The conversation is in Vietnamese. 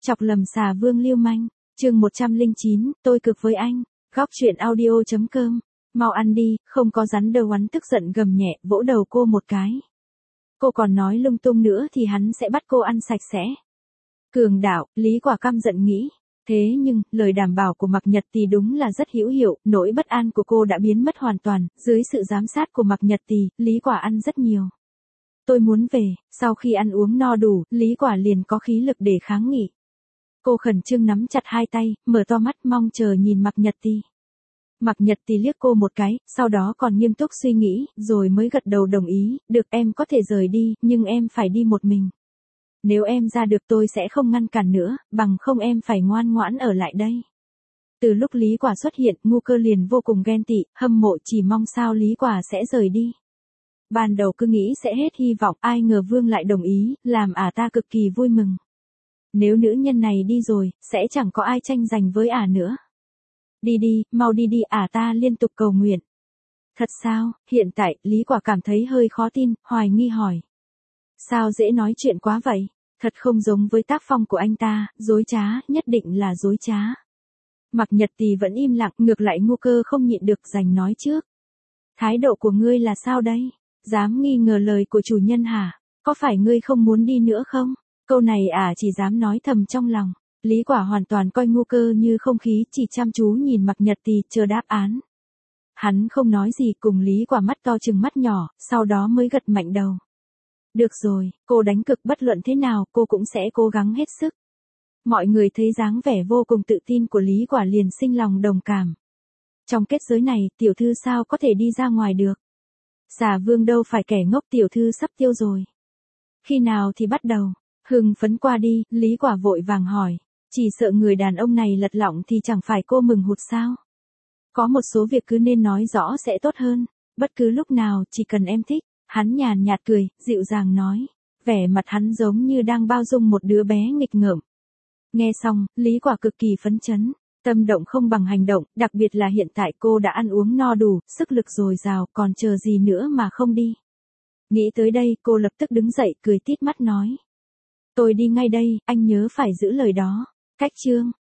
Chọc lầm xà vương lưu manh, chương 109, tôi cực với anh, góc chuyện audio.com, mau ăn đi, không có rắn đâu. Hắn tức giận gầm nhẹ, vỗ đầu cô một cái. Cô còn nói lung tung nữa thì hắn sẽ bắt cô ăn sạch sẽ. Cường đạo, Lý Quả căm giận nghĩ. Thế nhưng, lời đảm bảo của Mạc Nhật Tì đúng là rất hữu hiệu, nỗi bất an của cô đã biến mất hoàn toàn, dưới sự giám sát của Mạc Nhật Tì, Lý Quả ăn rất nhiều. Tôi muốn về, sau khi ăn uống no đủ, Lý Quả liền có khí lực để kháng nghị. Cô khẩn trương nắm chặt hai tay, mở to mắt mong chờ nhìn Mạc Nhật Tì. Mạc Nhật Tì liếc cô một cái, sau đó còn nghiêm túc suy nghĩ, rồi mới gật đầu đồng ý, được em có thể rời đi, nhưng em phải đi một mình. Nếu em ra được tôi sẽ không ngăn cản nữa, bằng không em phải ngoan ngoãn ở lại đây. Từ lúc Lý Quả xuất hiện, Ngu Cơ liền vô cùng ghen tị, hâm mộ, chỉ mong sao Lý Quả sẽ rời đi. Ban đầu cứ nghĩ sẽ hết hy vọng, ai ngờ Vương lại đồng ý, làm ta cực kỳ vui mừng. Nếu nữ nhân này đi rồi, sẽ chẳng có ai tranh giành với nữa. Đi đi, mau đi đi, ta liên tục cầu nguyện. Thật sao? Hiện tại, Lý Quả cảm thấy hơi khó tin, hoài nghi hỏi. Sao dễ nói chuyện quá vậy? Thật không giống với tác phong của anh ta, dối trá, nhất định là dối trá. Mạc Nhật Tì vẫn im lặng, ngược lại Ngu Cơ không nhịn được giành nói trước. Thái độ của ngươi là sao đây? Dám nghi ngờ lời của chủ nhân hả? Có phải ngươi không muốn đi nữa không? Câu này chỉ dám nói thầm trong lòng. Lý Quả hoàn toàn coi Ngu Cơ như không khí, chỉ chăm chú nhìn Mạc Nhật Tì chờ đáp án. Hắn không nói gì, cùng Lý Quả mắt to trừng mắt nhỏ, sau đó mới gật mạnh đầu. Được rồi, cô đánh cực, bất luận thế nào cô cũng sẽ cố gắng hết sức. Mọi người thấy dáng vẻ vô cùng tự tin của Lý Quả liền sinh lòng đồng cảm. Trong kết giới này, tiểu thư sao có thể đi ra ngoài được? Xà vương đâu phải kẻ ngốc, tiểu thư sắp tiêu rồi. Khi nào thì bắt đầu? Hưng phấn qua đi, Lý Quả vội vàng hỏi. Chỉ sợ người đàn ông này lật lọng thì chẳng phải cô mừng hụt sao? Có một số việc cứ nên nói rõ sẽ tốt hơn. Bất cứ lúc nào, chỉ cần em thích. Hắn nhàn nhạt cười, dịu dàng nói. Vẻ mặt hắn giống như đang bao dung một đứa bé nghịch ngợm. Nghe xong, Lý Quả cực kỳ phấn chấn. Tâm động không bằng hành động, đặc biệt là hiện tại cô đã ăn uống no đủ, sức lực dồi dào, còn chờ gì nữa mà không đi. Nghĩ tới đây, cô lập tức đứng dậy, cười tít mắt nói. Tôi đi ngay đây, anh nhớ phải giữ lời đó. Cách chương.